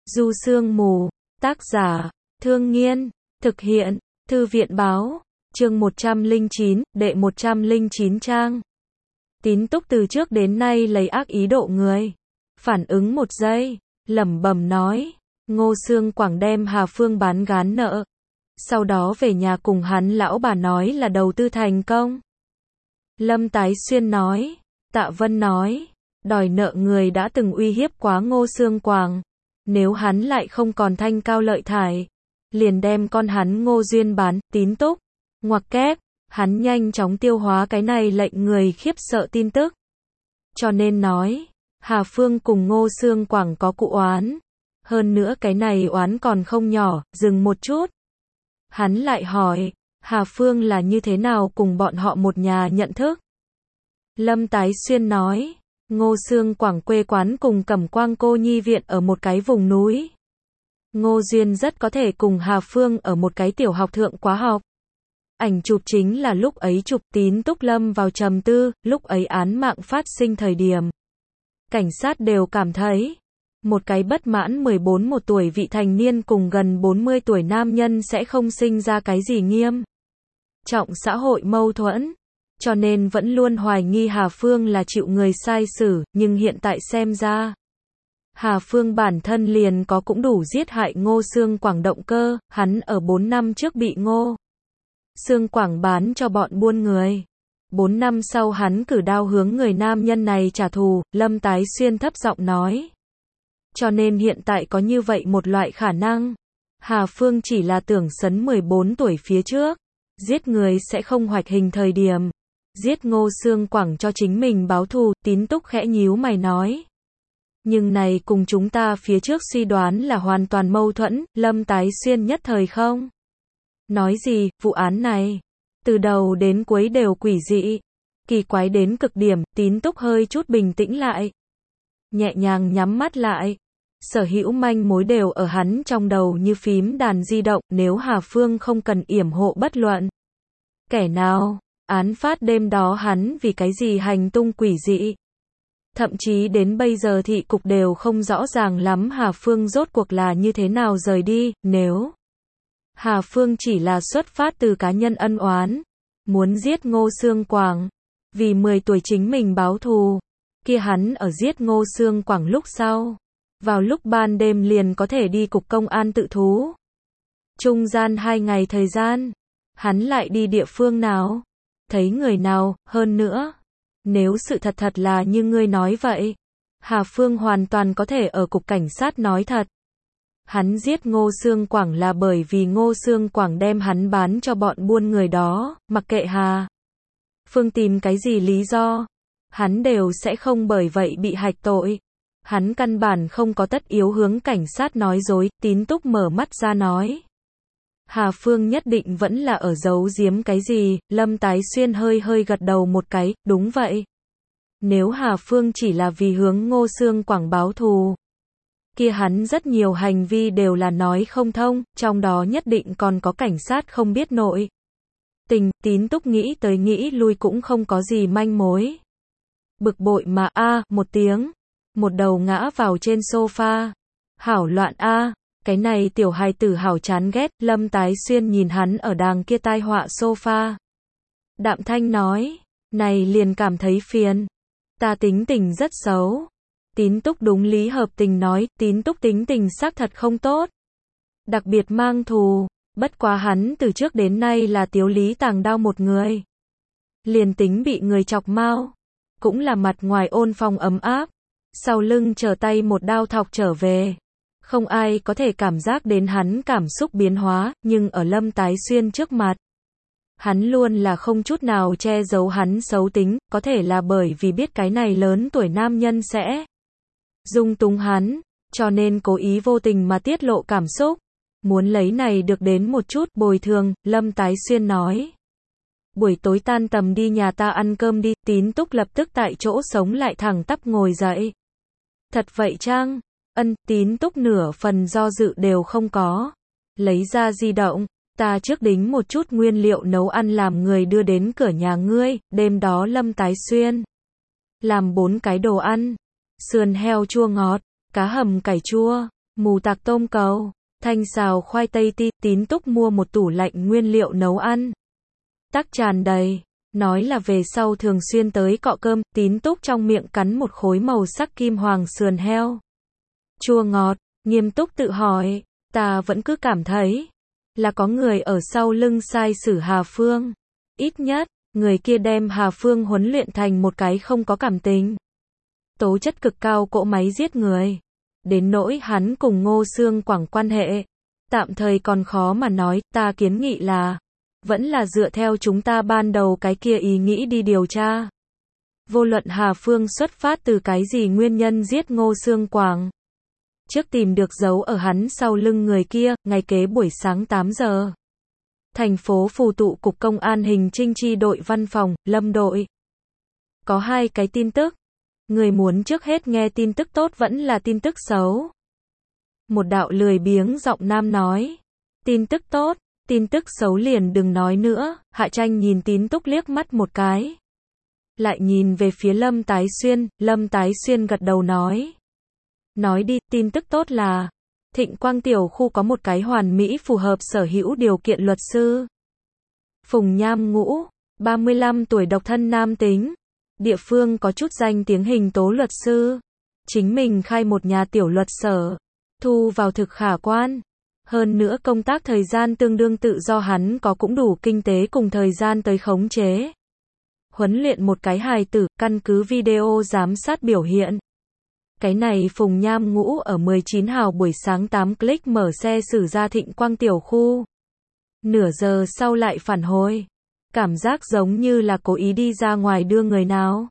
Du Sương Mù, tác giả, Thương Nghiên, thực hiện, Thư viện báo, chương 109, đệ 109 trang. Tín Túc từ trước đến nay lấy ác ý độ người. Phản ứng một giây, lẩm bẩm nói, Ngô Sương Quảng đem Hà Phương bán gán nợ. Sau đó về nhà cùng hắn lão bà nói là đầu tư thành công. Lâm Tái Xuyên nói, Tạ Vân nói, đòi nợ người đã từng uy hiếp quá Ngô Sương Quảng. Nếu hắn lại không còn thanh cao lợi thải, liền đem con hắn Ngô Duyên bán. Tín Túc, ngoặc kép, hắn nhanh chóng tiêu hóa cái này lệnh người khiếp sợ tin tức. Cho nên nói, Hà Phương cùng Ngô Sương Quảng có cụ oán. Hơn nữa cái này oán còn không nhỏ. Dừng một chút, hắn lại hỏi, Hà Phương là như thế nào cùng bọn họ một nhà nhận thức? Lâm Tái Xuyên nói, Ngô Sương Quảng quê quán cùng Cẩm Quang cô nhi viện ở một cái vùng núi. Ngô Duyên rất có thể cùng Hà Phương ở một cái tiểu học thượng quá học. Ảnh chụp chính là lúc ấy chụp. Tín Túc lâm vào trầm tư. Lúc ấy án mạng phát sinh thời điểm, cảnh sát đều cảm thấy, một cái bất mãn 14 tuổi vị thành niên cùng gần 40 tuổi nam nhân sẽ không sinh ra cái gì nghiêm trọng xã hội mâu thuẫn. Cho nên vẫn luôn hoài nghi Hà Phương là chịu người sai xử, nhưng hiện tại xem ra, Hà Phương bản thân liền có cũng đủ giết hại Ngô Sương Quảng động cơ. Hắn ở 4 năm trước bị Ngô Sương Quảng bán cho bọn buôn người. 4 năm sau hắn cử đao hướng người nam nhân này trả thù. Lâm Tái Xuyên thấp giọng nói, cho nên hiện tại có như vậy một loại khả năng, Hà Phương chỉ là tưởng sấn 14 tuổi phía trước, giết người sẽ không hoạch hình thời điểm, giết Ngô Sương Quảng cho chính mình báo thù. Tín Túc khẽ nhíu mày nói, nhưng này cùng chúng ta phía trước suy đoán là hoàn toàn mâu thuẫn. Lâm Tái Xuyên nhất thời không nói gì. Vụ án này từ đầu đến cuối đều quỷ dị, kỳ quái đến cực điểm. Tín Túc hơi chút bình tĩnh lại, nhẹ nhàng nhắm mắt lại. Sở hữu manh mối đều ở hắn trong đầu như phím đàn di động. Nếu Hà Phương không cần yểm hộ bất luận kẻ nào, án phát đêm đó hắn vì cái gì hành tung quỷ dị? Thậm chí đến bây giờ thị cục đều không rõ ràng lắm Hà Phương rốt cuộc là như thế nào rời đi. Nếu Hà Phương chỉ là xuất phát từ cá nhân ân oán, muốn giết Ngô Sương Quảng, vì 10 tuổi chính mình báo thù, kia hắn ở giết Ngô Sương Quảng lúc sau, vào lúc ban đêm liền có thể đi cục công an tự thú. Trung gian 2 ngày thời gian, hắn lại đi địa phương nào? Thấy người nào? Hơn nữa, nếu sự thật là như ngươi nói vậy, Hà Phương hoàn toàn có thể ở cục cảnh sát nói thật. Hắn giết Ngô Sương Quảng là bởi vì Ngô Sương Quảng đem hắn bán cho bọn buôn người đó. Mặc kệ Hà Phương tìm cái gì lý do, hắn đều sẽ không bởi vậy bị hạch tội. Hắn căn bản không có tất yếu hướng cảnh sát nói dối. Tín Túc mở mắt ra nói, Hà Phương nhất định vẫn là ở giấu giếm cái gì. Lâm Tái Xuyên hơi gật đầu một cái, đúng vậy. Nếu Hà Phương chỉ là vì hướng Ngô Sương Quảng báo thù, kia hắn rất nhiều hành vi đều là nói không thông, trong đó nhất định còn có cảnh sát không biết nội tình. Tín Túc nghĩ tới nghĩ lui cũng không có gì manh mối. Bực bội mà một tiếng, một đầu ngã vào trên sofa. Hảo loạn cái này tiểu hài tử hảo chán ghét. Lâm Tái Xuyên nhìn hắn ở đàng kia tai họa sofa, đạm thanh nói, này liền cảm thấy phiền. Ta tính tình rất xấu. Tín Túc đúng lý hợp tình nói, Tín Túc tính tình xác thật không tốt, đặc biệt mang thù. Bất quá hắn từ trước đến nay là tiếu lý tàng đao một người. Liền tính bị người chọc mau, cũng là mặt ngoài ôn phong ấm áp, sau lưng trở tay một đao thọc trở về. Không ai có thể cảm giác đến hắn cảm xúc biến hóa, nhưng ở Lâm Tái Xuyên trước mặt, hắn luôn là không chút nào che giấu hắn xấu tính. Có thể là bởi vì biết cái này lớn tuổi nam nhân sẽ dung túng hắn, cho nên cố ý vô tình mà tiết lộ cảm xúc, muốn lấy này được đến một chút bồi thường. Lâm Tái Xuyên nói, buổi tối tan tầm đi nhà ta ăn cơm đi. Tín Túc lập tức tại chỗ sống lại, thẳng tắp ngồi dậy. Thật vậy chăng? Tín Túc nửa phần do dự đều không có. Lấy ra di động, ta trước đính một chút nguyên liệu nấu ăn làm người đưa đến cửa nhà ngươi. Đêm đó Lâm Tái Xuyên làm 4 cái đồ ăn: sườn heo chua ngọt, cá hầm cải chua, mù tạc tôm cầu, thanh xào khoai tây ti, Tín Túc mua một tủ lạnh nguyên liệu nấu ăn. Tắc tràn đầy, nói là về sau thường xuyên tới cọ cơm, Tín Túc trong miệng cắn một khối màu sắc kim hoàng sườn heo. Chua ngọt, nghiêm túc tự hỏi, ta vẫn cứ cảm thấy là có người ở sau lưng sai sử Hà Phương. Ít nhất, người kia đem Hà Phương huấn luyện thành một cái không có cảm tình, tố chất cực cao cỗ máy giết người. Đến nỗi hắn cùng Ngô Xương Quảng quan hệ, tạm thời còn khó mà nói, ta kiến nghị là, vẫn là dựa theo chúng ta ban đầu cái kia ý nghĩ đi điều tra. Vô luận Hà Phương xuất phát từ cái gì nguyên nhân giết Ngô Xương Quảng. Trước tìm được dấu ở hắn sau lưng người kia, ngày kế buổi sáng 8 giờ. Thành phố Phù Tụ Cục Công an Hình Trinh Chi đội văn phòng, Lâm đội. Có hai cái tin tức. Người muốn trước hết nghe tin tức tốt vẫn là tin tức xấu. Một đạo lười biếng giọng nam nói. Tin tức tốt, tin tức xấu liền đừng nói nữa. Hạ Tranh nhìn Tín Túc liếc mắt một cái. Lại nhìn về phía Lâm Tái Xuyên, Lâm Tái Xuyên gật đầu nói. Nói đi, tin tức tốt là Thịnh Quang tiểu khu có một cái hoàn mỹ phù hợp sở hữu điều kiện luật sư. Phùng Nham Ngũ, 35 tuổi độc thân nam tính. Địa phương có chút danh tiếng hình tố luật sư. Chính mình khai một nhà tiểu luật sở. Thu vào thực khả quan. Hơn nữa công tác thời gian tương đương tự do, hắn có cũng đủ kinh tế cùng thời gian tới khống chế. Huấn luyện một cái hài tử, căn cứ video giám sát biểu hiện. Cái này Phùng Nham Ngũ ở 19 hào buổi sáng 8 click mở xe xử ra Thịnh Quang tiểu khu. Nửa giờ sau lại phản hồi. Cảm giác giống như là cố ý đi ra ngoài đưa người nào.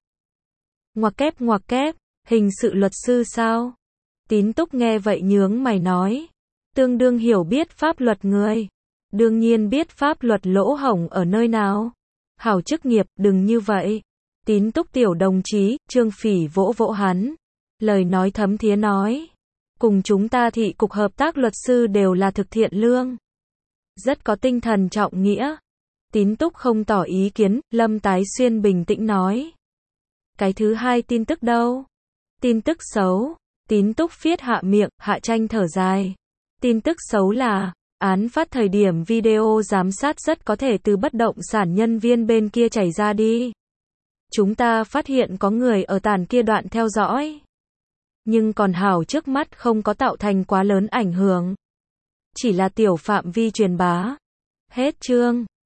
Ngoặc kép, hình sự luật sư sao? Tín Túc nghe vậy nhướng mày nói. Tương đương hiểu biết pháp luật người. Đương nhiên biết pháp luật lỗ hổng ở nơi nào. Hảo chức nghiệp, đừng như vậy. Tín Túc tiểu đồng chí, Trương Phỉ vỗ vỗ hắn. Lời nói thấm thía nói. Cùng chúng ta thị cục hợp tác luật sư đều là thực thiện lương. Rất có tinh thần trọng nghĩa. Tín Túc không tỏ ý kiến, Lâm Tái Xuyên bình tĩnh nói. Cái thứ hai tin tức đâu? Tin tức xấu. Tín Túc phiết hạ miệng, Hạ Tranh thở dài. Tin tức xấu là, án phát thời điểm video giám sát rất có thể từ bất động sản nhân viên bên kia chảy ra đi. Chúng ta phát hiện có người ở tàn kia đoạn theo dõi. Nhưng còn hảo trước mắt không có tạo thành quá lớn ảnh hưởng. Chỉ là tiểu phạm vi truyền bá. Hết chương.